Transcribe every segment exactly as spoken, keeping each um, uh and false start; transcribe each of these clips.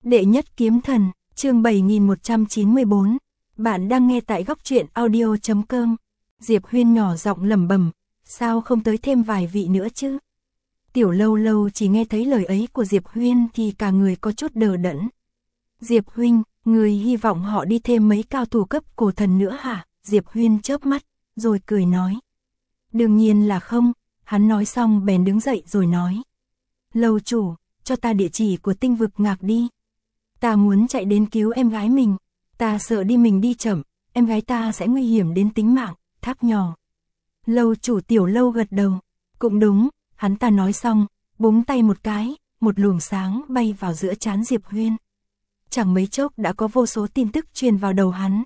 Đệ nhất kiếm thần, chương bảy nghìn một trăm chín mươi bốn. Bạn đang nghe tại góc truyện audio chấm com. Diệp Huyên nhỏ giọng lẩm bẩm, sao không tới thêm vài vị nữa chứ? Tiểu Lâu Lâu chỉ nghe thấy lời ấy của Diệp Huyên thì cả người có chút đờ đẫn. Diệp huynh, người hy vọng họ đi thêm mấy cao thủ cấp cổ thần nữa hả? Diệp Huyên chớp mắt, rồi cười nói. Đương nhiên là không, hắn nói xong bèn đứng dậy rồi nói. Lâu chủ, cho ta địa chỉ của tinh vực ngạc đi. Ta muốn chạy đến cứu em gái mình, ta sợ đi mình đi chậm, em gái ta sẽ nguy hiểm đến tính mạng. Tháp nhỏ. Lâu chủ Tiểu Lâu gật đầu, cũng đúng, hắn ta nói xong, búng tay một cái, một luồng sáng bay vào giữa trán Diệp Huyên. Chẳng mấy chốc đã có vô số tin tức truyền vào đầu hắn.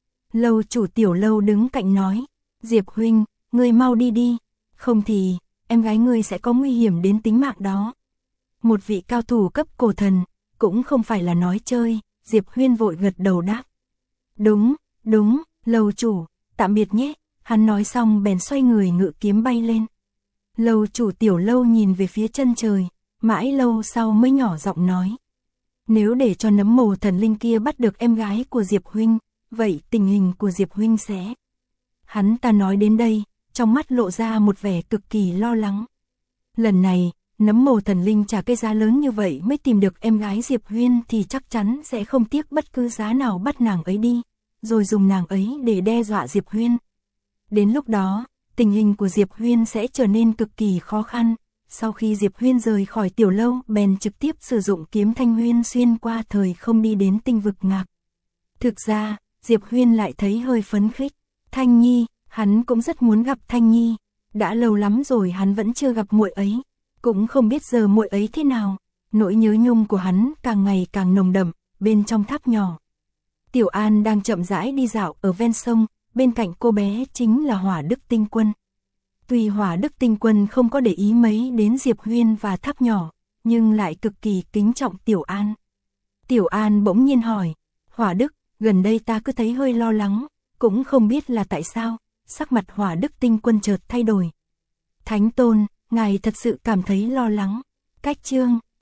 Lâu chủ Tiểu Lâu đứng cạnh nói, Diệp huynh, ngươi mau đi đi, không thì em gái ngươi sẽ có nguy hiểm đến tính mạng đó. Một vị cao thủ cấp cổ thần, cũng không phải là nói chơi. Diệp Huyên vội gật đầu đáp. Đúng, đúng, lâu chủ, tạm biệt nhé. Hắn nói xong bèn xoay người ngự kiếm bay lên. Lâu chủ Tiểu Lâu nhìn về phía chân trời, mãi lâu sau mới nhỏ giọng nói. Nếu để cho nấm mồ thần linh kia bắt được em gái của Diệp huynh, vậy tình hình của Diệp huynh sẽ... Hắn ta nói đến đây, trong mắt lộ ra một vẻ cực kỳ lo lắng. Lần này, nấm mồ thần linh trả cái giá lớn như vậy mới tìm được em gái Diệp Huyên thì chắc chắn sẽ không tiếc bất cứ giá nào bắt nàng ấy đi, rồi dùng nàng ấy để đe dọa Diệp Huyên. Đến lúc đó, tình hình của Diệp Huyên sẽ trở nên cực kỳ khó khăn. Sau khi Diệp Huyên rời khỏi Tiểu Lâu, bèn trực tiếp sử dụng kiếm Thanh Huyên xuyên qua thời không đi đến tinh vực ngạc. Thực ra, Diệp Huyên lại thấy hơi phấn khích. Thanh Nhi, hắn cũng rất muốn gặp Thanh Nhi. Đã lâu lắm rồi hắn vẫn chưa gặp muội ấy, cũng không biết giờ muội ấy thế nào. Nỗi nhớ nhung của hắn càng ngày càng nồng đậm. Bên trong tháp nhỏ, Tiểu An đang chậm rãi đi dạo ở ven sông. Bên cạnh cô bé chính là Hỏa Đức Tinh Quân. Tuy Hỏa Đức Tinh Quân không có để ý mấy đến Diệp Huyên và tháp nhỏ, nhưng lại cực kỳ kính trọng Tiểu An. Tiểu An bỗng nhiên hỏi, Hỏa Đức, gần đây ta cứ thấy hơi lo lắng, cũng không biết là tại sao. Sắc mặt Hỏa Đức Tinh Quân chợt thay đổi. Thánh Tôn, ngài thật sự cảm thấy lo lắng. Cách chương,